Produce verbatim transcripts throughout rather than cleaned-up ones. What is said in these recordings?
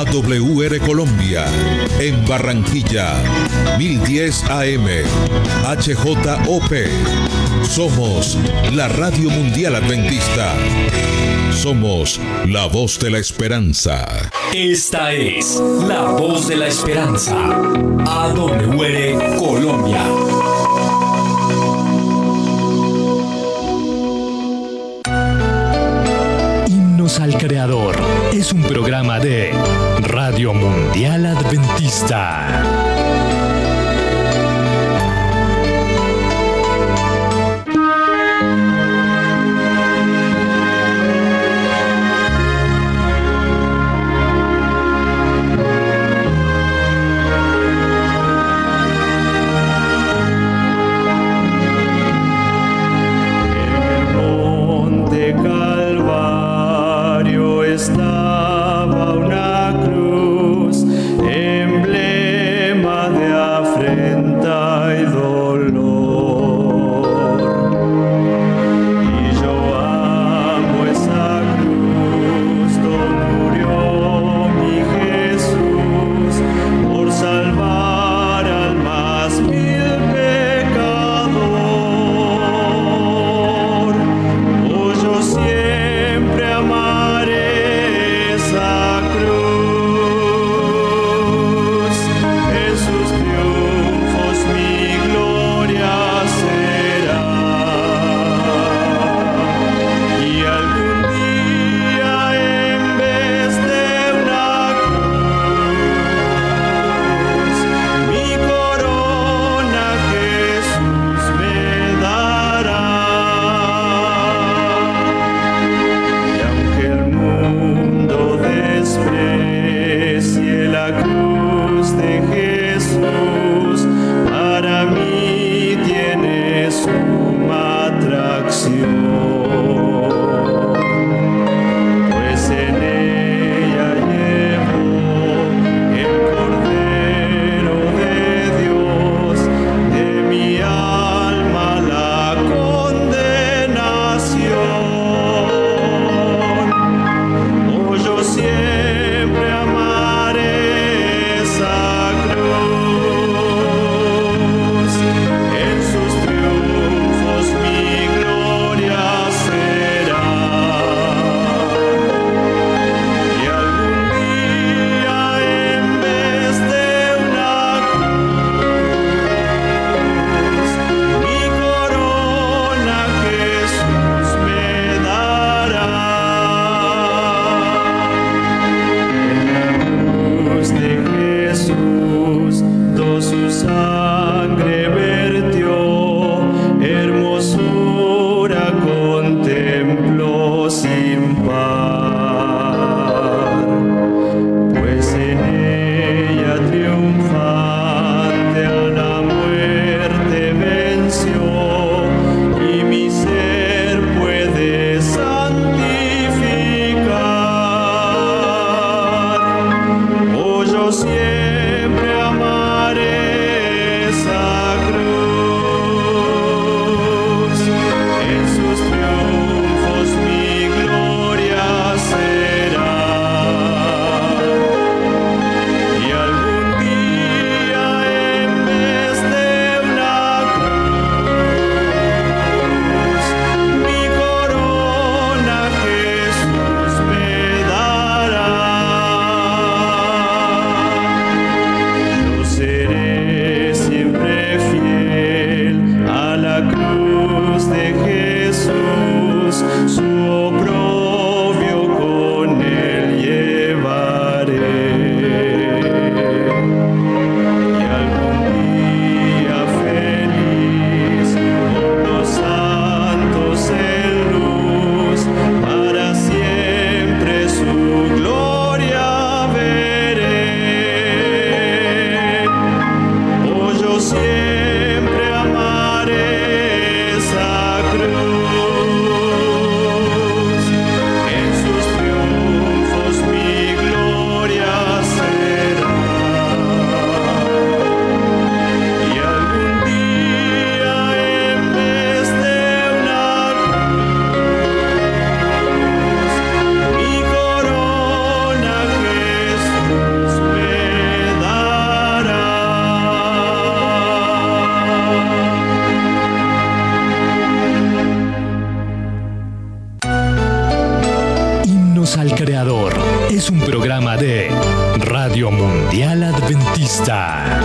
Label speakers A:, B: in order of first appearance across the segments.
A: A W R Colombia, en Barranquilla, mil diez A M, H J O P. Somos la Radio Mundial Adventista. Somos la voz de la esperanza.
B: Esta es la voz de la esperanza. A W R Colombia. Himnos al Creador es un programa de Radio Mundial Adventista.
C: Estaba una cruz, emblema
B: al Creador es un programa de Radio Mundial Adventista.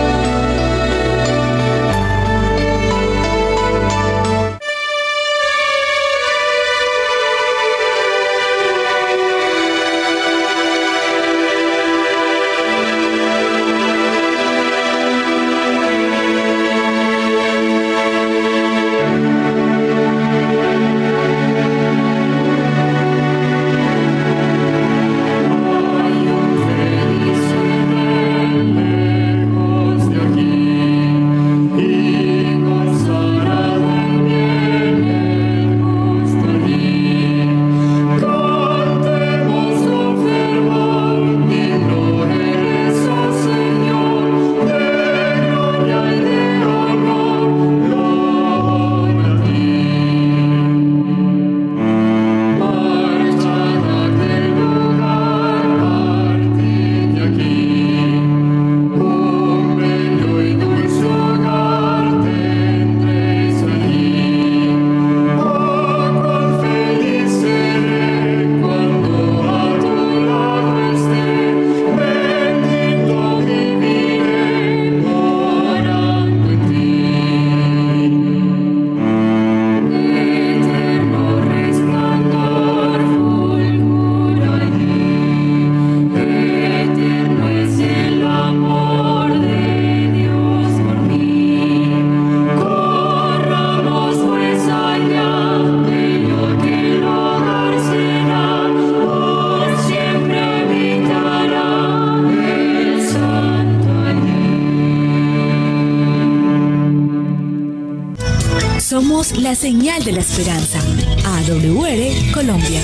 C: Somos la señal de la esperanza. A W R Colombia.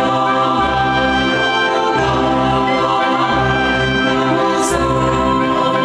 D: Vamos a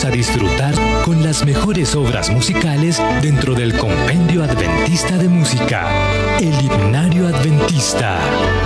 B: invitamos a disfrutar con las mejores obras musicales dentro del Compendio Adventista de Música, el Himnario Adventista.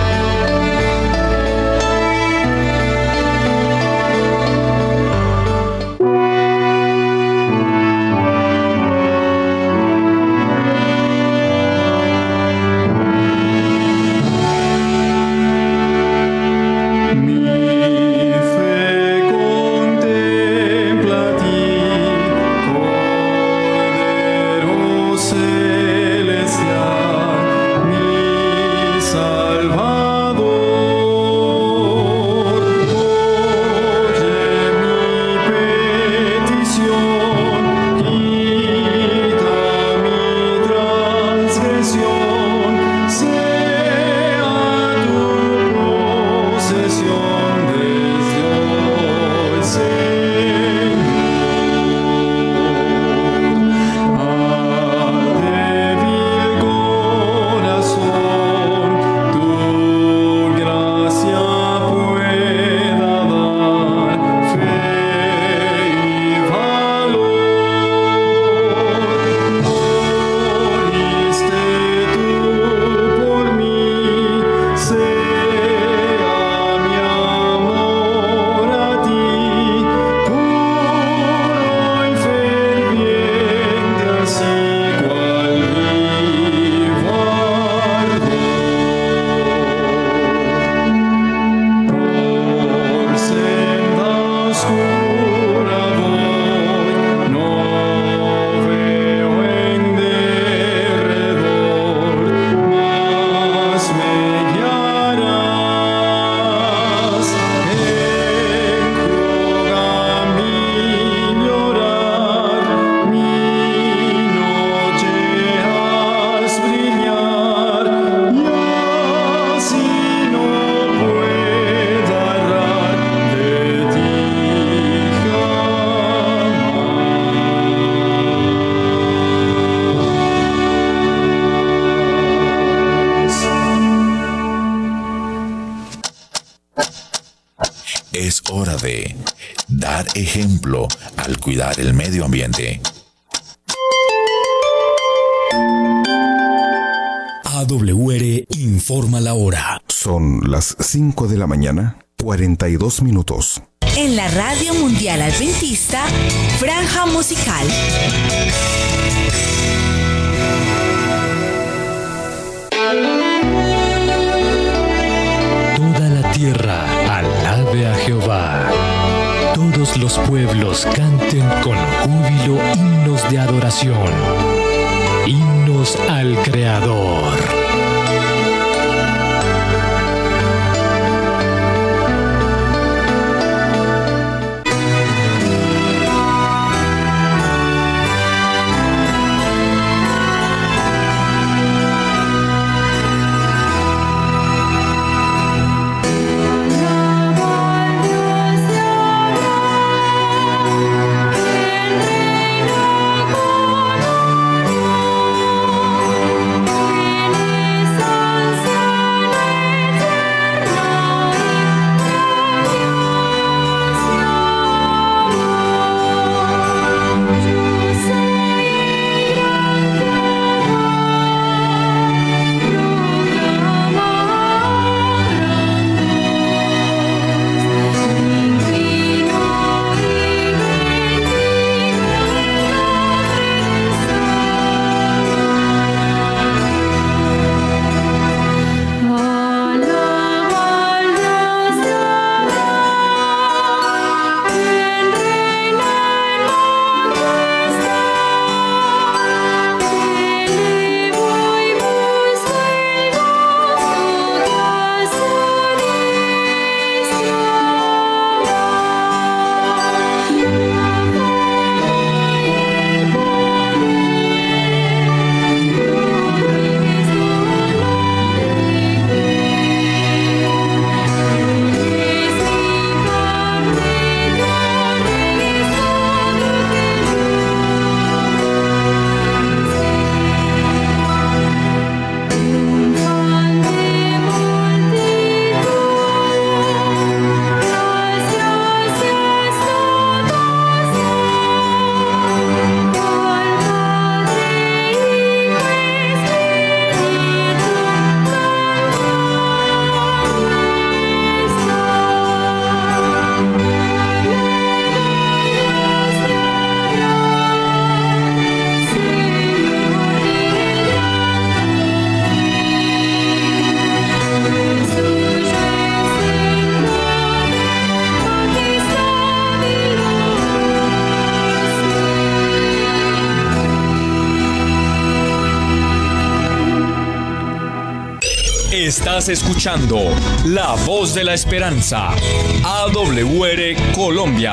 D: Es hora de dar ejemplo al cuidar el medio ambiente.
B: A W R informa la hora.
E: Son las cinco de la mañana, cuarenta y dos minutos.
C: En la Radio Mundial Adventista, Franja Musical.
B: Toda la tierra alabe a Jehová. Todos los pueblos canten con júbilo himnos de adoración. Himnos al Creador.
F: Thank you.
B: Estás escuchando La Voz de la Esperanza, A W R Colombia.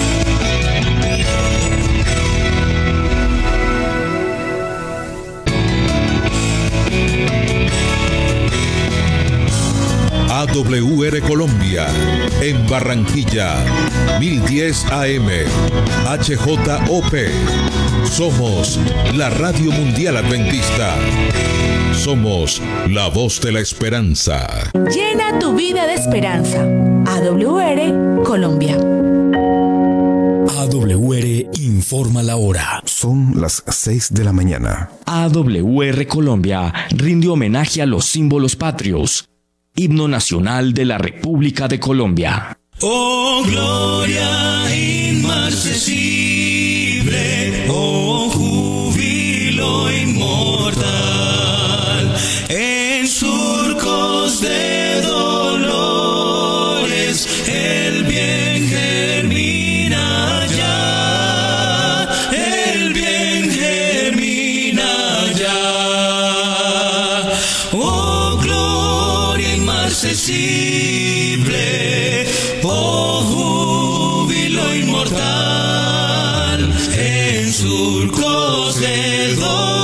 A: A W R Colombia, en Barranquilla, mil diez A M, H J O P. Somos la Radio Mundial Adventista. Somos la voz de la esperanza.
C: Llena tu vida de esperanza. A W R Colombia.
B: A W R informa la hora.
E: Son las seis de la mañana.
B: A W R Colombia rinde homenaje a los símbolos patrios. Himno nacional de la República de Colombia.
F: Oh, gloria inmarcesible, oh, júbilo inmortal, en surcos de dolores el bien germina ya, el bien germina ya. Oh, gloria inmarcesible, oh, júbilo inmortal, en surcos de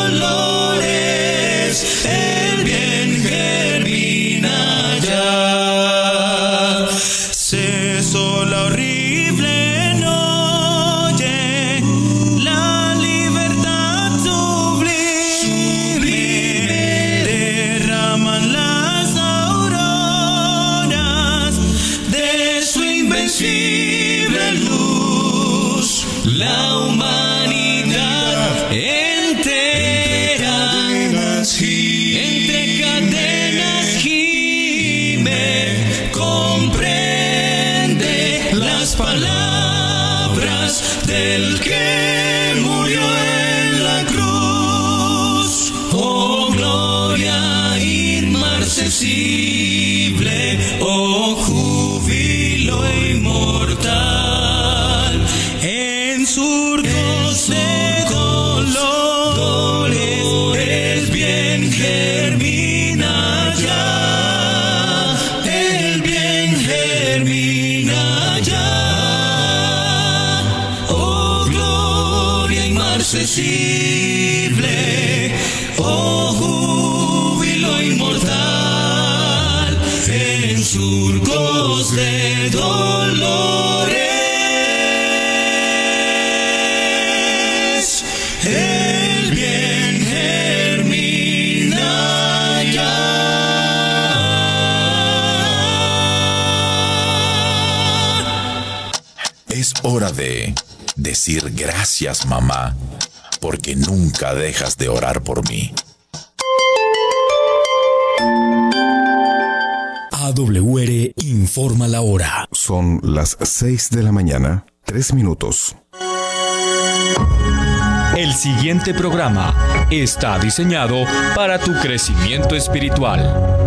F: dolores el bien germina ya. Cesó la horrible noche, la libertad sublime, derraman las auroras de su invencible luz. La humanidad entera entre cadenas gime, comprende las palabras del que murió en la cruz. Oh, gloria inmarcesible, oh, júbilo inmortal, en surcos de dolores el bien germina ya, el bien germina ya. Oh, gloria inmarcesible, oh, júbilo inmortal, en surcos de dolores el bien germina ya.
D: Es hora de decir gracias, mamá, porque nunca dejas de orar por mí.
B: A W R informa la hora.
E: Son las seis de la mañana, tres minutos.
B: El siguiente programa está diseñado para tu crecimiento espiritual.